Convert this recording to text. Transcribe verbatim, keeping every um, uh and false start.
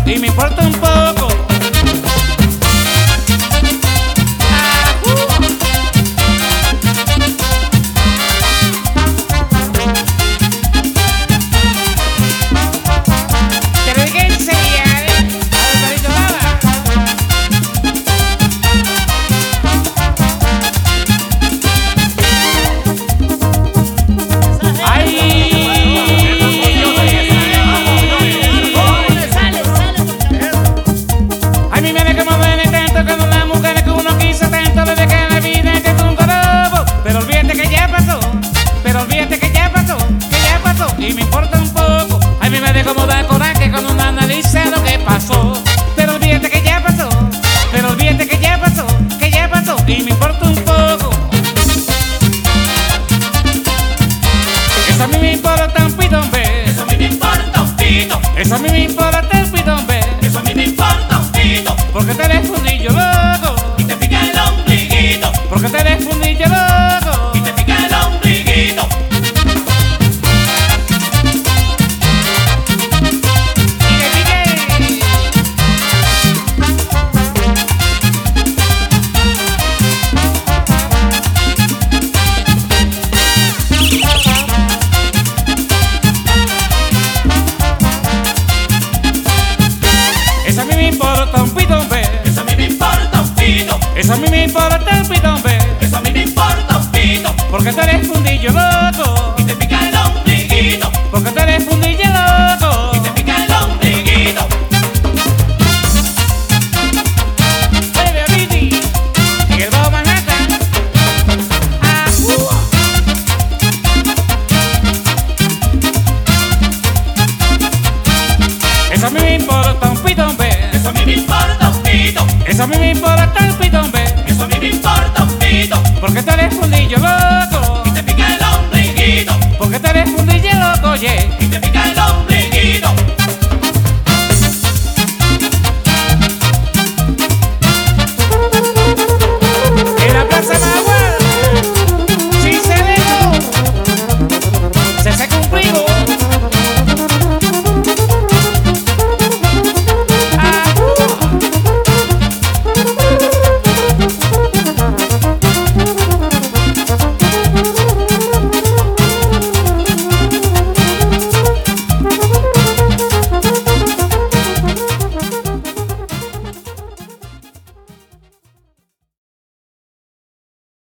y me importa un poco. Y me importa un poco, a mí me da como da coraje cuando una analiza lo que pasó. Pero olvídate que ya pasó, pero olvídate que ya pasó, que ya pasó, y me importa un poco. Eso a mí me importa un pitón, ve. Eso a mí me importa un pito. Eso a mí me importa un pitón, ve. Eso a mí me importa un pito. Porque te eres fundillo loco Y te pica el ombliguito. Porque te eres fundillo loco Y te pica el ombliguito. Eso a mí me importa un pitón, ve. Eso a mí me importa un pito. Eso a mí me importa un pitón, ve. Eso a mí me importa un pito. Porque tú eres fundillo loco Y te pica el ombliguito. Porque tú eres fundillo loco Y te pica el ombliguito. Oye, Aviti, en el Bajo Manhattan. Ah, uh. Eso a mí me importa un pitón, ve. Eso a mí me importa un pito. Eso a mí me importa un pitón, ve. Eso a mí me importa un pito. Porque tú eres fundillo loco